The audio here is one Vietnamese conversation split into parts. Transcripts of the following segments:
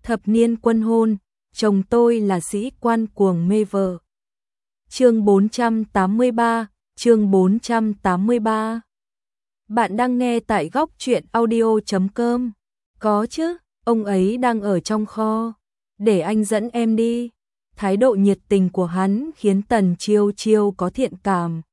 Thập niên quân hôn, chồng tôi là sĩ quan cuồng mê vợ. Chương 483, chương 483. Bạn đang nghe tại góc truyện audio.com. Có chứ, ông ấy đang ở trong kho. Để anh dẫn em đi. Thái độ nhiệt tình của hắn khiến Tần Chiêu Chiêu có thiện cảm.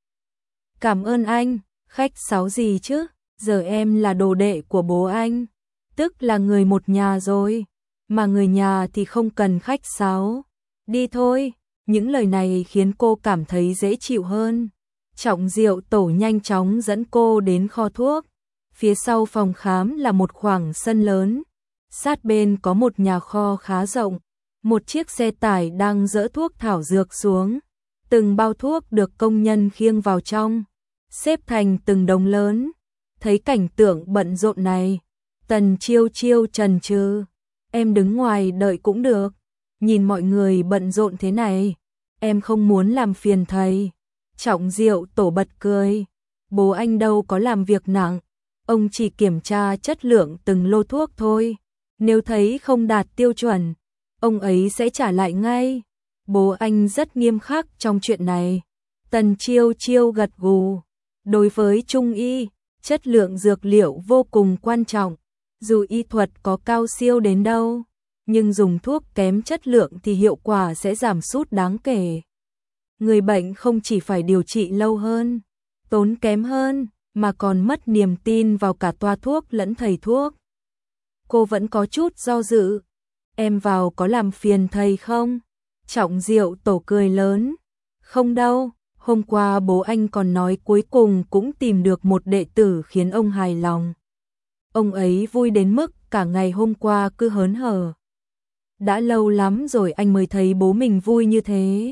Cảm ơn anh, khách sáo gì chứ, giờ em là đồ đệ của bố anh. Tức là người một nhà rồi, mà người nhà thì không cần khách sáo. Đi thôi, những lời này khiến cô cảm thấy dễ chịu hơn. Trọng Diệu Tổ nhanh chóng dẫn cô đến kho thuốc. Phía sau phòng khám là một khoảng sân lớn. Sát bên có một nhà kho khá rộng. Một chiếc xe tải đang dỡ thuốc thảo dược xuống. Từng bao thuốc được công nhân khiêng vào trong, xếp thành từng đống lớn. Thấy cảnh tượng bận rộn này, Tần Chiêu Chiêu chần chừ. Em đứng ngoài đợi cũng được. Nhìn mọi người bận rộn thế này, em không muốn làm phiền thầy. Trọng Diệu Tổ bật cười. Bố anh đâu có làm việc nặng. Ông chỉ kiểm tra chất lượng từng lô thuốc thôi. Nếu thấy không đạt tiêu chuẩn, ông ấy sẽ trả lại ngay. Bố anh rất nghiêm khắc trong chuyện này. Tần Chiêu Chiêu gật gù. Đối với Trung y, chất lượng dược liệu vô cùng quan trọng. Dù y thuật có cao siêu đến đâu, nhưng dùng thuốc kém chất lượng thì hiệu quả sẽ giảm sút đáng kể. Người bệnh không chỉ phải điều trị lâu hơn, tốn kém hơn, mà còn mất niềm tin vào cả toa thuốc lẫn thầy thuốc. Cô vẫn có chút do dự. Em vào có làm phiền thầy không? Trọng Diệu Tổ cười lớn. Không đâu, hôm qua bố anh còn nói cuối cùng cũng tìm được một đệ tử khiến ông hài lòng. Ông ấy vui đến mức cả ngày hôm qua cứ hớn hở. Đã lâu lắm rồi anh mới thấy bố mình vui như thế.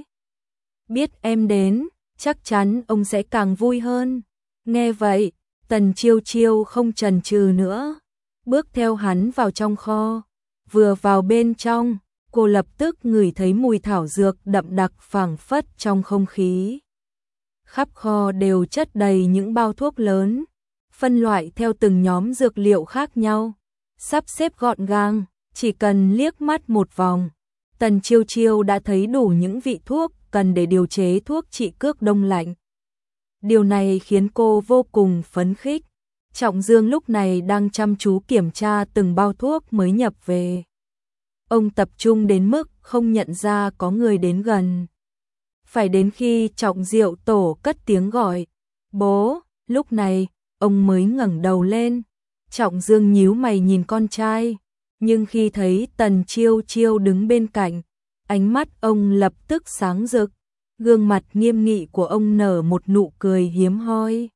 Biết em đến, chắc chắn ông sẽ càng vui hơn. Nghe vậy, Tần Chiêu Chiêu không chần chừ nữa, bước theo hắn vào trong kho. Vừa vào bên trong, cô lập tức ngửi thấy mùi thảo dược đậm đặc phảng phất trong không khí. Khắp kho đều chất đầy những bao thuốc lớn, phân loại theo từng nhóm dược liệu khác nhau, sắp xếp gọn gàng, chỉ cần liếc mắt một vòng, Tần Chiêu Chiêu đã thấy đủ những vị thuốc cần để điều chế thuốc trị cước đông lạnh. Điều này khiến cô vô cùng phấn khích. Trọng Dương lúc này đang chăm chú kiểm tra từng bao thuốc mới nhập về. Ông tập trung đến mức không nhận ra có người đến gần. Phải đến khi Trọng Diệu Tổ cất tiếng gọi, bố, lúc này, ông mới ngẩng đầu lên. Trọng Dương nhíu mày nhìn con trai, nhưng khi thấy Tần Chiêu Chiêu đứng bên cạnh, ánh mắt ông lập tức sáng rực, gương mặt nghiêm nghị của ông nở một nụ cười hiếm hoi.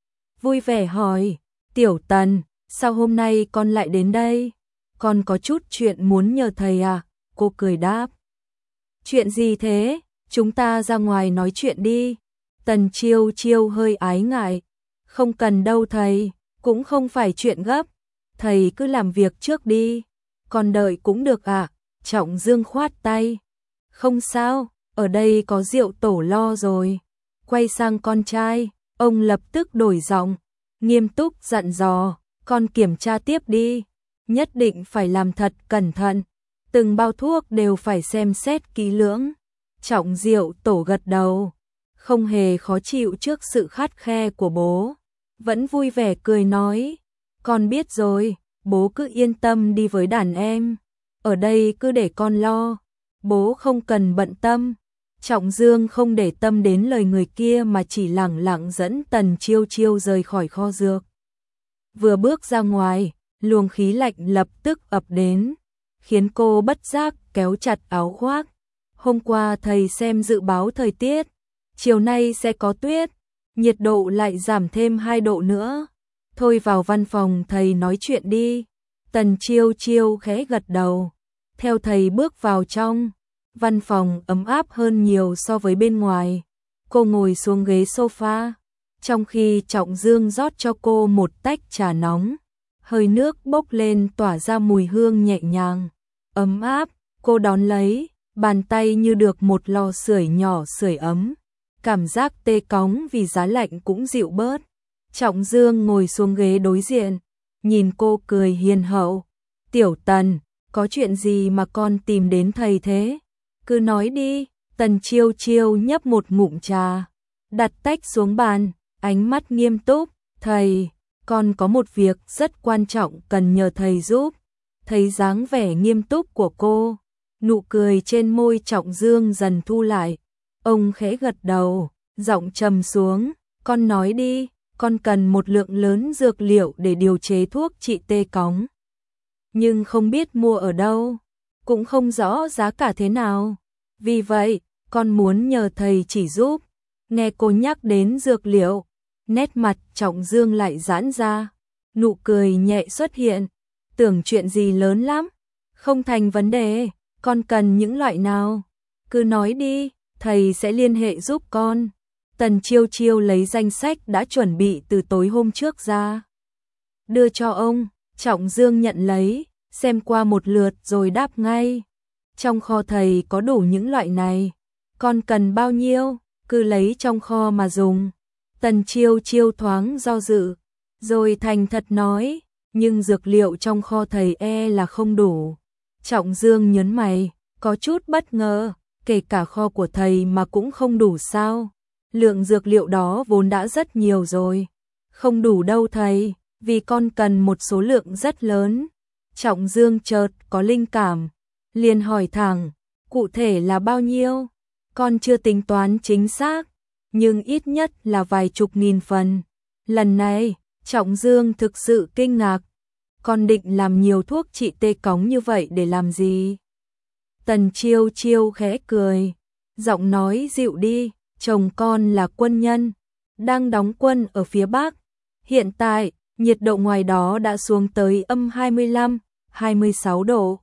Vui vẻ hỏi, Tiểu Tần, sao hôm nay con lại đến đây? Con có chút chuyện muốn nhờ thầy à? Cô cười đáp. Chuyện gì thế? Chúng ta ra ngoài nói chuyện đi. Tần Chiêu Chiêu hơi ái ngại. Không cần đâu thầy, cũng không phải chuyện gấp. Thầy cứ làm việc trước đi. Con đợi cũng được ạ. Trọng Dương khoát tay. Không sao, ở đây có Diệu Tổ lo rồi. Quay sang con trai, ông lập tức đổi giọng, nghiêm túc dặn dò, con kiểm tra tiếp đi. Nhất định phải làm thật cẩn thận. Từng bao thuốc đều phải xem xét kỹ lưỡng. Trọng Diệu Tổ gật đầu, không hề khó chịu trước sự khắt khe của bố. Vẫn vui vẻ cười nói, con biết rồi, bố cứ yên tâm đi với đàn em. Ở đây cứ để con lo, bố không cần bận tâm. Trọng Dương không để tâm đến lời người kia mà chỉ lẳng lặng dẫn Tần Chiêu Chiêu rời khỏi kho dược. Vừa bước ra ngoài, luồng khí lạnh lập tức ập đến, khiến cô bất giác kéo chặt áo khoác. Hôm qua thầy xem dự báo thời tiết, chiều nay sẽ có tuyết, nhiệt độ lại giảm thêm 2 độ nữa. Thôi vào văn phòng thầy nói chuyện đi. Tần Chiêu Chiêu khẽ gật đầu, theo thầy bước vào trong. Văn phòng ấm áp hơn nhiều so với bên ngoài. Cô ngồi xuống ghế sofa, trong khi Trọng Dương rót cho cô một tách trà nóng. Hơi nước bốc lên tỏa ra mùi hương nhẹ nhàng, ấm áp. Cô đón lấy, bàn tay như được một lò sưởi nhỏ sưởi ấm. Cảm giác tê cóng vì giá lạnh cũng dịu bớt. Trọng Dương ngồi xuống ghế đối diện, nhìn cô cười hiền hậu. Tiểu Tần, có chuyện gì mà con tìm đến thầy thế? Cứ nói đi. Tần Chiêu Chiêu nhấp một ngụm trà, đặt tách xuống bàn, ánh mắt nghiêm túc. Thầy, con có một việc rất quan trọng cần nhờ thầy giúp. Thấy dáng vẻ nghiêm túc của cô, nụ cười trên môi Trọng Dương dần thu lại. Ông khẽ gật đầu, giọng trầm xuống. Con nói đi, con cần một lượng lớn dược liệu để điều chế thuốc trị tê cóng. Nhưng không biết mua ở đâu, cũng không rõ giá cả thế nào. Vì vậy, con muốn nhờ thầy chỉ giúp. Nghe cô nhắc đến dược liệu, nét mặt Trọng Dương lại giãn ra, nụ cười nhẹ xuất hiện. Tưởng chuyện gì lớn lắm, không thành vấn đề, con cần những loại nào? Cứ nói đi, thầy sẽ liên hệ giúp con. Tần Chiêu Chiêu lấy danh sách đã chuẩn bị từ tối hôm trước ra, đưa cho ông. Trọng Dương nhận lấy, xem qua một lượt rồi đáp ngay. Trong kho thầy có đủ những loại này, con cần bao nhiêu, cứ lấy trong kho mà dùng. Tần Chiêu Chiêu thoáng do dự, rồi thành thật nói, nhưng dược liệu trong kho thầy là không đủ. Trọng Dương nhớn mày, có chút bất ngờ, kể cả kho của thầy mà cũng không đủ sao? Lượng dược liệu đó vốn đã rất nhiều rồi. Không đủ đâu thầy, vì con cần một số lượng rất lớn. Trọng Dương chợt có linh cảm, liền hỏi thẳng, cụ thể là bao nhiêu? Con chưa tính toán chính xác, nhưng ít nhất là vài chục nghìn phần. Lần này, Trọng Dương thực sự kinh ngạc. Con định làm nhiều thuốc trị tê cóng như vậy để làm gì? Tần Chiêu Chiêu khẽ cười, giọng nói dịu đi, chồng con là quân nhân, đang đóng quân ở phía Bắc. Hiện tại, nhiệt độ ngoài đó đã xuống tới âm 25, 26 độ.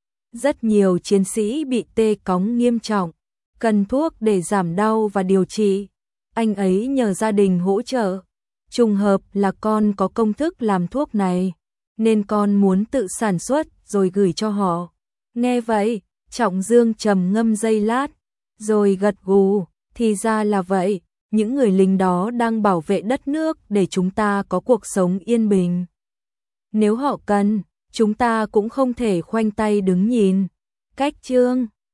Rất nhiều chiến sĩ bị tê cóng nghiêm trọng, cần thuốc để giảm đau và điều trị. Anh ấy nhờ gia đình hỗ trợ. Trùng hợp là con có công thức làm thuốc này, nên con muốn tự sản xuất rồi gửi cho họ. Nghe vậy, Trọng Dương trầm ngâm giây lát, rồi gật gù, thì ra là vậy, những người lính đó đang bảo vệ đất nước để chúng ta có cuộc sống yên bình. Nếu họ cần, chúng ta cũng không thể khoanh tay đứng nhìn. Cách chương